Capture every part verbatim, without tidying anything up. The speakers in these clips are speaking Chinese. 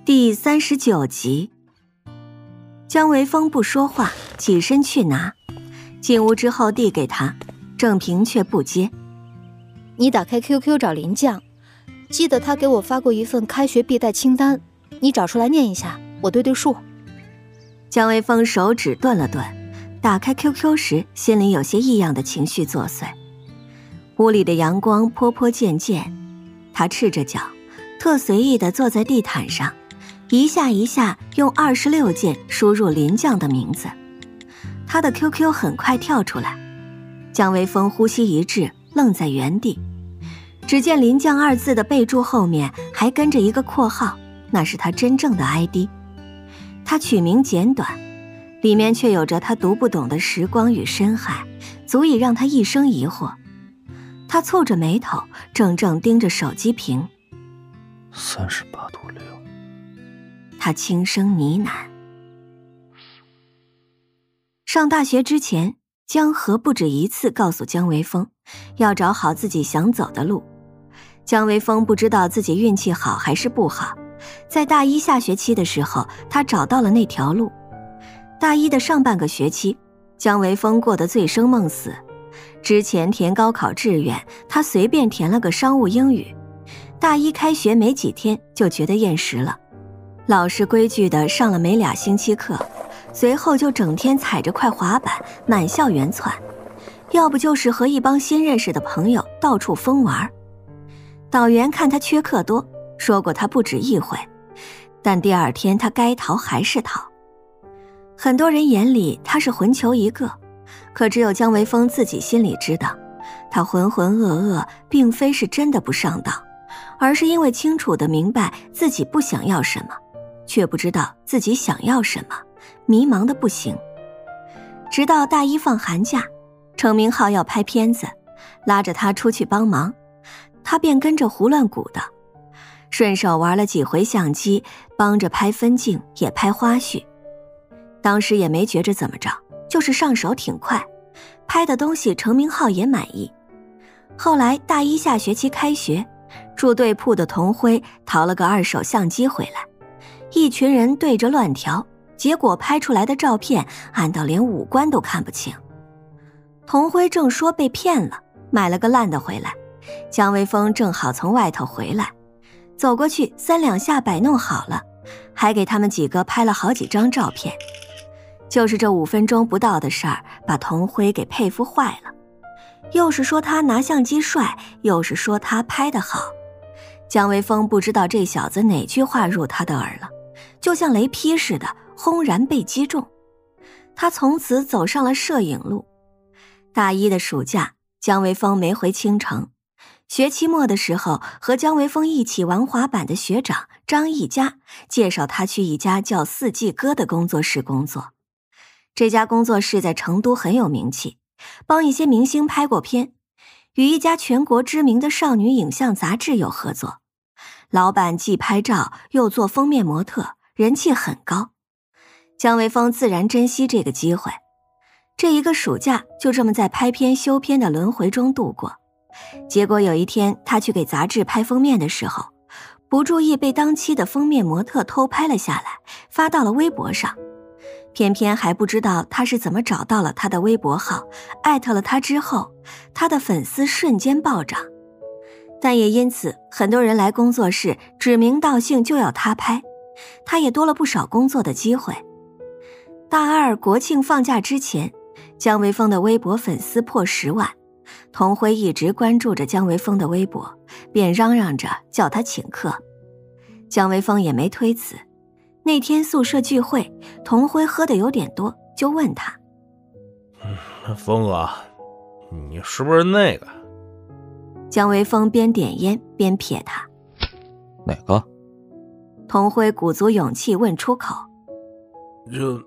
第三十九集。姜维峰不说话，起身去拿，进屋之后递给他，郑平却不接。 你打开 Q Q 找林将，记得他给我发过一份开学必带清单，你找出来念一下，我对对数。 姜维峰手指顿了顿，打开 Q Q 时，心里有些异样的情绪作祟。屋里的阳光颇颇渐渐，他赤着脚，特随意地坐在地毯上，一下一下用二十六键输入林将的名字。他的 Q Q 很快跳出来，姜维峰呼吸一滞，愣在原地。只见林将二字的备注后面还跟着一个括号，那是他真正的 I D。 他取名简短，里面却有着他读不懂的时光与深海，足以让他一生疑惑。他蹙着眉头，怔怔盯着手机屏。 三十八度六。 他轻声呢喃。上大学之前，江河不止一次告诉姜维峰，要找好自己想走的路。姜维峰不知道自己运气好还是不好，在大一下学期的时候，他找到了那条路。大一的上半个学期，姜维峰过得醉生梦死。之前填高考志愿，他随便填了个商务英语。大一开学没几天就觉得厌食了，老实规矩的上了没俩星期课，随后就整天踩着块滑板满校园窜，要不就是和一帮新认识的朋友到处疯玩。导员看他缺课多，说过他不止一回，但第二天他该逃还是逃。很多人眼里他是混球一个，可只有姜维峰自己心里知道，他浑浑噩噩并非是真的不上道，而是因为清楚地明白自己不想要什么，却不知道自己想要什么，迷茫的不行。直到大一放寒假，程明浩要拍片子，拉着他出去帮忙，他便跟着胡乱鼓捣，顺手玩了几回相机，帮着拍分镜也拍花絮。当时也没觉着怎么着，就是上手挺快，拍的东西程明浩也满意。后来大一下学期开学，住对铺的童辉淘了个二手相机回来，一群人对着乱调，结果拍出来的照片暗到连五官都看不清。童辉正说被骗了，买了个烂的回来，姜维峰正好从外头回来，走过去三两下摆弄好了，还给他们几个拍了好几张照片。就是这五分钟不到的事儿，把童辉给佩服坏了，又是说他拿相机帅，又是说他拍得好。姜维峰不知道这小子哪句话入他的耳了，就像雷劈似的，轰然被击中。他从此走上了摄影路。大一的暑假，姜维峰没回青城。学期末的时候，和姜维峰一起玩滑板的学长张一佳介绍他去一家叫四季歌的工作室工作。这家工作室在成都很有名气，帮一些明星拍过片，与一家全国知名的少女影像杂志有合作。老板既拍照又做封面模特，人气很高。姜维峰自然珍惜这个机会，这一个暑假就这么在拍片修片的轮回中度过。结果有一天，他去给杂志拍封面的时候，不注意被当期的封面模特偷拍了下来，发到了微博上。偏偏还不知道他是怎么找到了他的微博号，艾特了他之后，他的粉丝瞬间暴涨。但也因此，很多人来工作室指名道姓就要他拍，他也多了不少工作的机会。大二国庆放假之前，姜维峰的微博粉丝破十万，童辉一直关注着姜维峰的微博，便嚷嚷着叫他请客。姜维峰也没推辞。那天宿舍聚会，童辉喝的有点多，就问他： 嗯，峰哥，你是不是那个？ 姜维峰边点烟边瞥他。 哪个？ 童辉鼓足勇气问出口。 就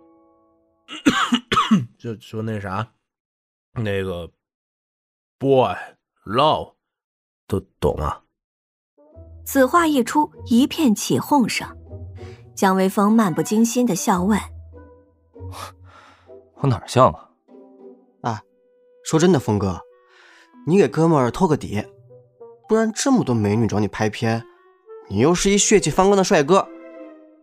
就就那啥，那个 boy love 都懂吗？ 此话一出，一片起哄声。姜维峰漫不经心地笑问： 我哪儿像啊？ 哎，说真的，峰哥，你给哥们儿托个底，不然这么多美女找你拍片，你又是一血气方刚的帅哥，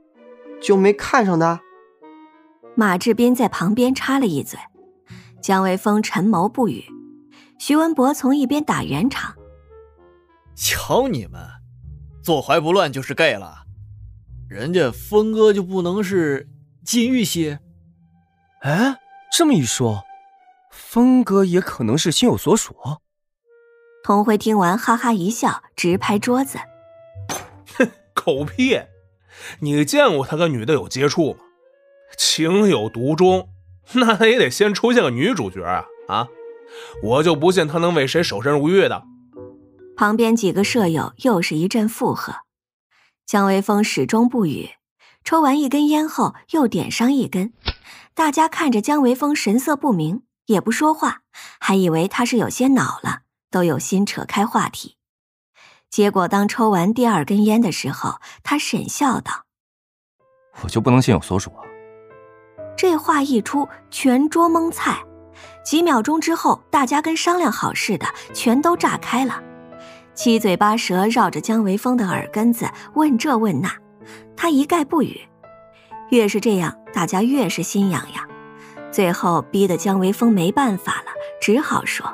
就没看上的？ 马志斌在旁边插了一嘴，姜维峰沉眸不语。徐文博从一边打圆场： 瞧你们，坐怀不乱就是 gay 了，人家峰哥就不能是禁欲系？ 哎，这么一说，峰哥也可能是心有所属。 童辉听完哈哈一笑，直拍桌子： 哼，狗屁！你见过他跟女的有接触吗？情有独钟，那也得先出现个女主角啊！啊，我就不信他能为谁守身如玉的。 旁边几个舍友又是一阵附和。姜维峰始终不语，抽完一根烟后又点上一根。大家看着姜维峰神色不明，也不说话，还以为他是有些恼了，都有心扯开话题。结果当抽完第二根烟的时候，他沈笑道： 我就不能心有所属啊？ 这话一出，全桌蒙菜。几秒钟之后，大家跟商量好似的，全都炸开了，七嘴八舌绕着姜维峰的耳根子问这问那，他一概不语。越是这样，大家越是心痒痒，最后逼得姜维峰没办法了，只好说：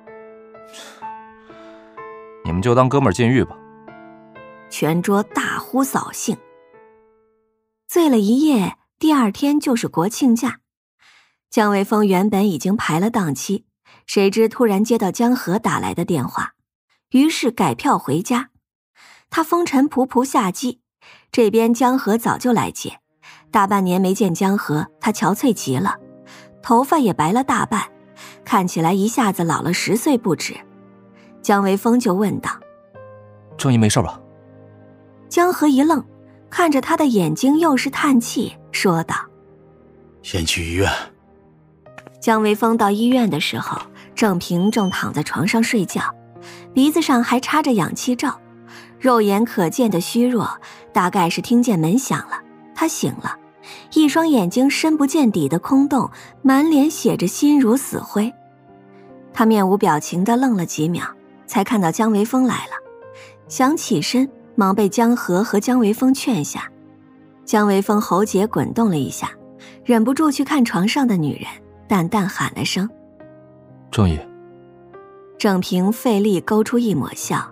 你们就当哥们儿禁欲吧。 全桌大呼扫兴。醉了一夜，第二天就是国庆假。姜维峰原本已经排了档期，谁知突然接到江河打来的电话，于是改票回家。他风尘仆仆下机，这边江河早就来接，大半年没见江河，他憔悴极了，头发也白了大半，看起来一下子老了十岁不止。姜维峰就问道： 郑姨没事吧？ 江河一愣，看着他的眼睛又是叹气，说道： 先去医院。 姜维峰到医院的时候，郑平正躺在床上睡觉，鼻子上还插着氧气罩，肉眼可见的虚弱，大概是听见门响了。他醒了，一双眼睛深不见底的空洞，满脸写着心如死灰。他面无表情地愣了几秒，才看到姜维峰来了，想起身，忙被江河和姜维峰劝下。姜维峰喉结滚动了一下，忍不住去看床上的女人，淡淡喊了声： 郑姨。 郑平费力勾出一抹笑：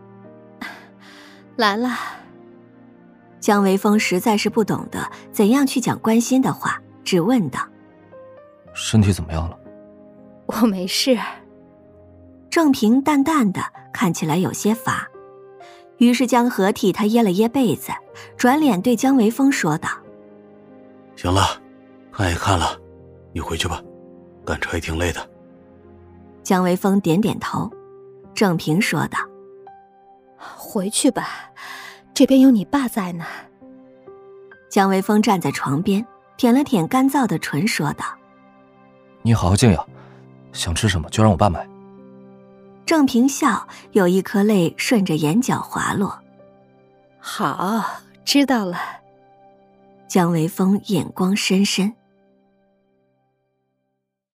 来了。 姜维峰实在是不懂得怎样去讲关心的话，只问道： 身体怎么样了？ 我没事。 郑平淡淡的，看起来有些乏。于是江河替他掖了掖被子，转脸对姜维峰说道： 行了，看也看了，你回去吧，赶车也挺累的。 姜维峰点点头。郑平说道： 回去吧，这边有你爸在呢。 姜维峰站在床边，舔了舔干燥的唇，说道： 你好好静养，想吃什么就让我爸买。 郑平笑，有一颗泪顺着眼角滑落。 好，知道了。 姜维峰眼光深深。